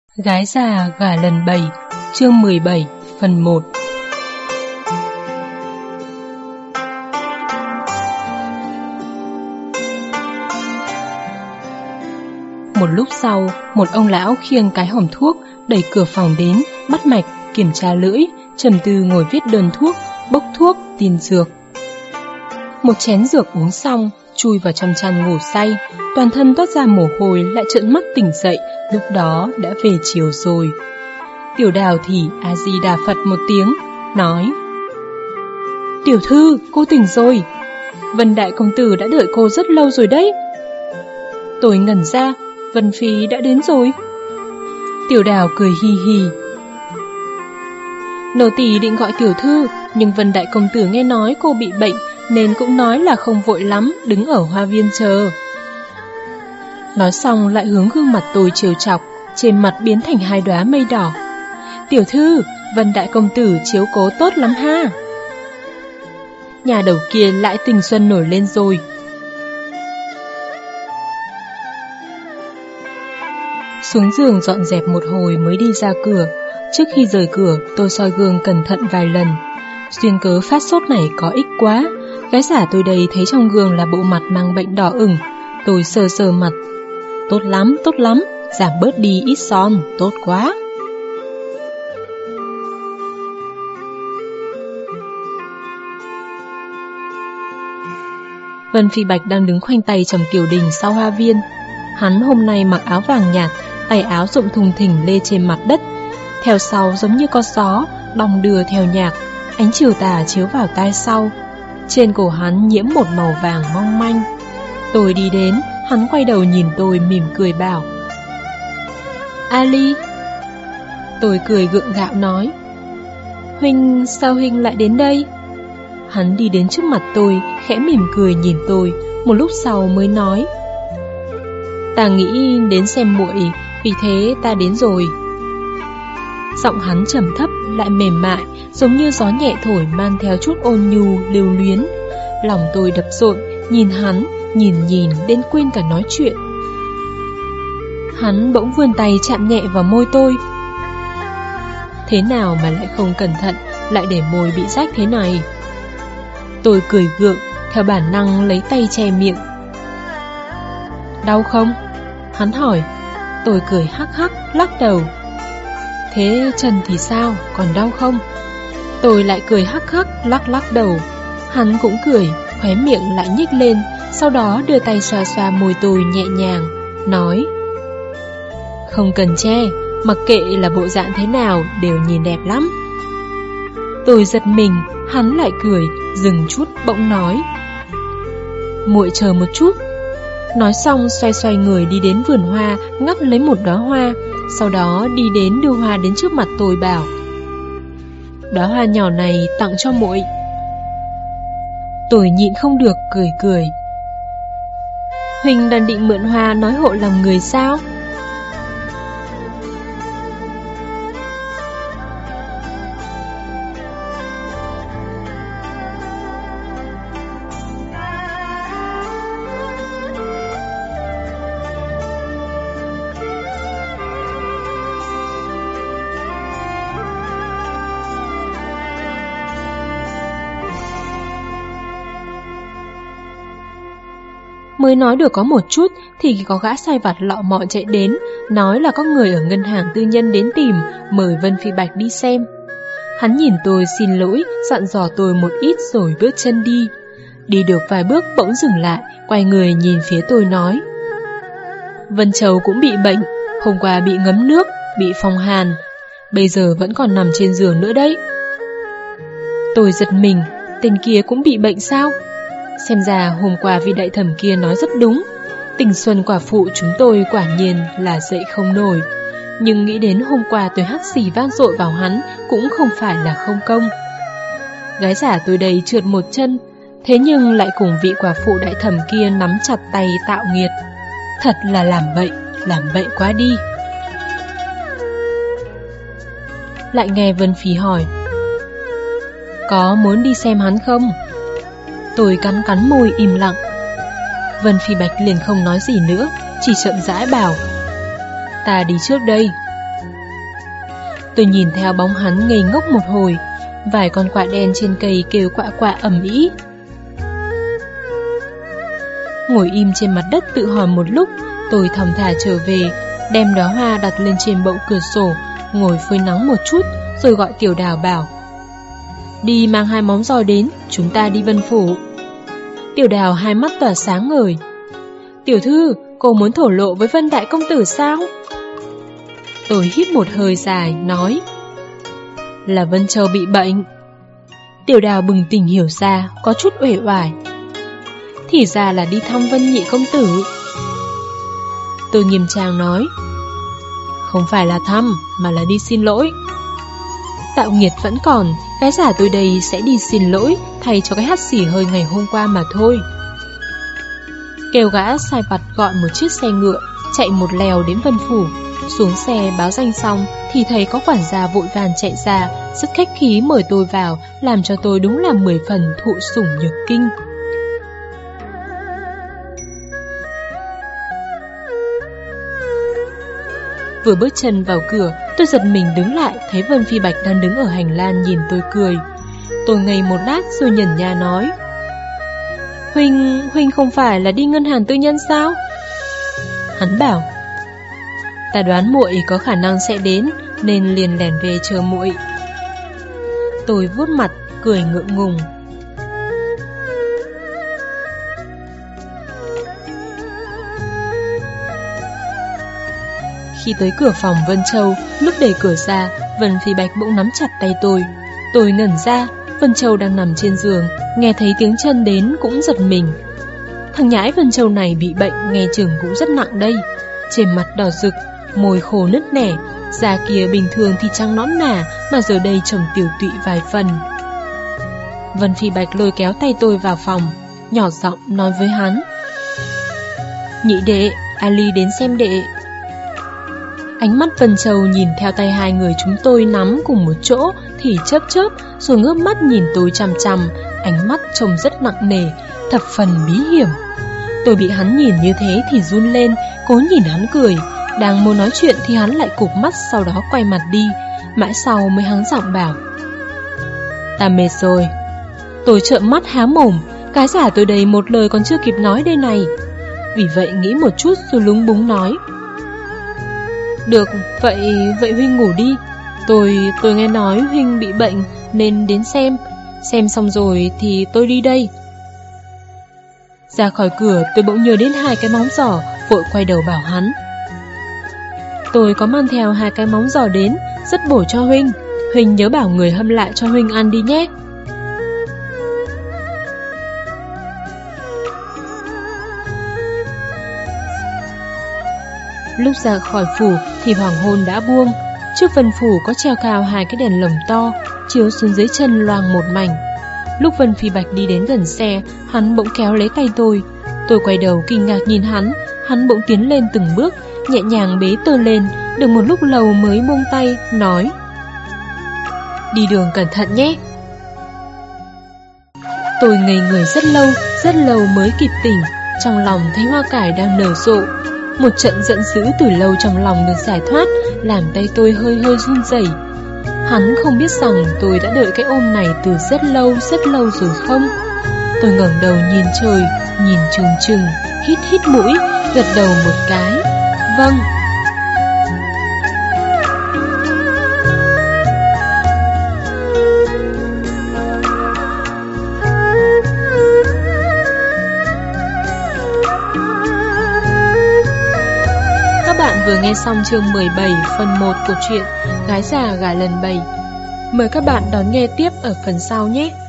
Gái già gả lần 7, chương 17, phần 1. Một lúc sau, một ông lão khiêng cái hòm thuốc, đẩy cửa phòng đến, bắt mạch, kiểm tra lưỡi, trầm tư ngồi viết đơn thuốc, bốc thuốc, tin dược. Một chén dược uống xong, chui vào trong chăn ngủ say, toàn thân toát ra mồ hôi, lại trợn mắt tỉnh dậy, lúc đó đã về chiều rồi. Tiểu Đào thì A-di-đà Phật một tiếng, nói: "Tiểu thư, cô tỉnh rồi. Vân đại công tử đã đợi cô rất lâu rồi đấy." Tôi ngẩn ra, Vân Phi đã đến rồi. Tiểu Đào cười hi hi: "Nô tỳ định gọi tiểu thư, nhưng Vân đại công tử nghe nói cô bị bệnh, nên cũng nói là không vội lắm, đứng ở hoa viên chờ." Nói xong lại hướng gương mặt tôi trêu chọc, trên mặt biến thành 2 đóa mây đỏ. "Tiểu thư, Vân đại công tử chiếu cố tốt lắm ha." Nhà đầu kia lại tình xuân nổi lên rồi. Xuống giường dọn dẹp một hồi mới đi ra cửa. Trước khi rời cửa, tôi soi gương cẩn thận vài lần. Duyên cớ phát sốt này có ích quá. Gái giả tôi đây thấy trong gương là bộ mặt mang bệnh đỏ ửng. Tôi sờ sờ mặt. Tốt lắm, giảm bớt đi ít son, tốt quá. Vân Phi Bạch đang đứng khoanh tay trồng tiểu đình sau hoa viên. Hắn hôm nay mặc áo vàng nhạt, tay áo rộng thùng thình lê trên mặt đất. Theo sau giống như con gió, đong đưa theo nhạc, ánh chiều tà chiếu vào tai sau. Trên cổ hắn nhiễm một màu vàng mong manh. Tôi đi đến, hắn quay đầu nhìn tôi mỉm cười bảo: "Ali." Tôi cười gượng gạo nói: "Huynh, sao huynh lại đến đây?" Hắn đi đến trước mặt tôi, khẽ mỉm cười nhìn tôi, một lúc sau mới nói: "Ta nghĩ đến xem muội, vì thế ta đến rồi." Giọng hắn trầm thấp lại mềm mại, giống như gió nhẹ thổi mang theo chút ôn nhu lưu luyến. Lòng tôi đập rộn, nhìn hắn, nhìn đến quên cả nói chuyện. Hắn bỗng vươn tay chạm nhẹ vào môi tôi. Thế nào mà lại không cẩn thận, lại để môi bị rách thế này? Tôi cười gượng, theo bản năng lấy tay che miệng. "Đau không?" Hắn hỏi. Tôi cười hắc hắc, lắc đầu. "Thế chân thì sao, còn đau không?" Tôi lại cười hắc hắc, lắc đầu. Hắn cũng cười, khóe miệng lại nhếch lên, sau đó đưa tay xoa xoa môi tôi nhẹ nhàng, nói: "Không cần che, mặc kệ là bộ dạng thế nào đều nhìn đẹp lắm." Tôi giật mình, hắn lại cười, dừng chút bỗng nói: "Muội chờ một chút." Nói xong xoay người đi đến vườn hoa, ngắt lấy một đóa hoa, sau đó đi đến đưa hoa đến trước mặt tôi bảo: "Đóa hoa nhỏ này tặng cho muội." Tôi nhịn không được cười. "Huynh đang định mượn hoa nói hộ lòng người sao?" Mới nói được có một chút thì có gã sai vặt lọ mọ chạy đến, nói là có người ở ngân hàng tư nhân đến tìm, mời Vân Phi Bạch đi xem. Hắn nhìn tôi xin lỗi, dặn dò tôi một ít rồi bước chân đi. Đi được vài bước bỗng dừng lại, quay người nhìn phía tôi nói: "Vân Châu cũng bị bệnh, hôm qua bị ngấm nước, bị phong hàn, bây giờ vẫn còn nằm trên giường nữa đấy." Tôi giật mình, tên kia cũng bị bệnh sao? Xem ra hôm qua vị đại thẩm kia nói rất đúng, tình xuân quả phụ chúng tôi quả nhiên là dậy không nổi. Nhưng nghĩ đến hôm qua tôi hắt xì vang dội vào hắn cũng không phải là không công. Gái giả tôi đây trượt một chân, thế nhưng lại cùng vị quả phụ đại thẩm kia nắm chặt tay tạo nghiệt. Thật là làm bậy quá đi. Lại nghe Vân Phi hỏi: "Có muốn đi xem hắn không?" Tôi cắn môi im lặng. Vân Phi Bạch liền không nói gì nữa, chỉ chậm rãi bảo: "Ta đi trước đây." Tôi nhìn theo bóng hắn ngây ngốc một hồi. Vài con quạ đen trên cây kêu quạ quạ ầm ĩ. Ngồi im trên mặt đất tự hỏi một lúc, tôi thong thả trở về, đem đóa hoa đặt lên trên bậu cửa sổ, ngồi phơi nắng một chút, rồi gọi Tiểu Đào bảo: đi mang 2 móng giò đến, chúng ta đi Vân Phủ. Tiểu Đào hai mắt tỏa sáng ngời. Tiểu thư, cô muốn thổ lộ với Vân đại công tử sao? Tôi hít một hơi dài, nói: là Vân Châu bị bệnh. Tiểu Đào bừng tỉnh hiểu ra, có chút uể oải. Thì ra là đi thăm Vân nhị công tử. Tôi nghiêm trang nói: không phải là thăm, mà là đi xin lỗi. Tạo nghiệt vẫn còn, gái giả tôi đây sẽ đi xin lỗi thay cho cái hắt xỉ hơi ngày hôm qua mà thôi. Kêu gã sai vặt gọi một chiếc xe ngựa, chạy một lèo đến Vân Phủ. Xuống xe báo danh xong thì thấy có quản gia vội vàng chạy ra, rất khách khí mời tôi vào, làm cho tôi đúng là 10 phần thụ sủng nhược kinh. Vừa bước chân vào cửa, tôi giật mình đứng lại, thấy Vân Phi Bạch đang đứng ở hành lang nhìn tôi cười. Tôi ngây một lát rồi nhẩn nha nói: Huynh không phải là đi ngân hàng tư nhân sao? Hắn bảo: ta đoán muội có khả năng sẽ đến, nên liền lẻn về chờ muội. Tôi vuốt mặt, cười ngượng ngùng. Khi tới cửa phòng Vân Châu, lúc đẩy cửa ra, Vân Phi Bạch bỗng nắm chặt tay tôi. Tôi ngẩn ra, Vân Châu đang nằm trên giường, nghe thấy tiếng chân đến cũng giật mình. Thằng nhãi Vân Châu này bị bệnh, nghe chừng cũng rất nặng đây. Trên mặt đỏ rực, môi khô nứt nẻ, da kia bình thường thì trắng nõn nà, mà giờ đây trông tiểu tụy vài phần. Vân Phi Bạch lôi kéo tay tôi vào phòng, nhỏ giọng nói với hắn: nhị đệ, Ali đến xem đệ. Ánh mắt Vân Châu nhìn theo tay hai người chúng tôi nắm cùng một chỗ thì chớp chớp, rồi ngước mắt nhìn tôi chằm chằm, ánh mắt trông rất nặng nề, thập phần bí hiểm. Tôi bị hắn nhìn như thế thì run lên, cố nhìn hắn cười. Đang muốn nói chuyện thì hắn lại cụp mắt, sau đó quay mặt đi. Mãi sau mới hắng giọng bảo: ta mệt rồi. Tôi trợn mắt há mồm, cái giả tôi đây một lời còn chưa kịp nói đây này. Vì vậy nghĩ một chút rồi lúng búng nói: được, vậy huynh ngủ đi. Tôi nghe nói huynh bị bệnh nên đến xem xong rồi thì tôi đi đây. Ra khỏi cửa tôi bỗng nhớ đến 2 cái móng giò, vội quay đầu bảo hắn: tôi có mang theo 2 cái móng giò đến, rất bổ cho huynh. Huynh nhớ bảo người hâm lại cho huynh ăn đi nhé. Lúc ra khỏi phủ thì hoàng hôn đã buông. Trước Vân Phủ có treo cao 2 cái đèn lồng to, chiếu xuống dưới chân loang một mảnh. Lúc Vân Phi Bạch đi đến gần xe, hắn bỗng kéo lấy tay tôi. Tôi quay đầu kinh ngạc nhìn hắn bỗng tiến lên từng bước, nhẹ nhàng bế tôi lên, được một lúc lâu mới buông tay, nói: đi đường cẩn thận nhé. Tôi ngây người rất lâu mới kịp tỉnh, trong lòng thấy hoa cải đang nở rộ. Một trận giận dữ từ lâu trong lòng được giải thoát, làm tay tôi hơi run rẩy. Hắn không biết rằng tôi đã đợi cái ôm này từ rất lâu rồi không? Tôi ngẩng đầu nhìn trời, nhìn chừng, hít mũi, gật đầu một cái: vâng. Các bạn vừa nghe xong chương 17 phần 1 của truyện Gái già gả lần 7. Mời các bạn đón nghe tiếp ở phần sau nhé.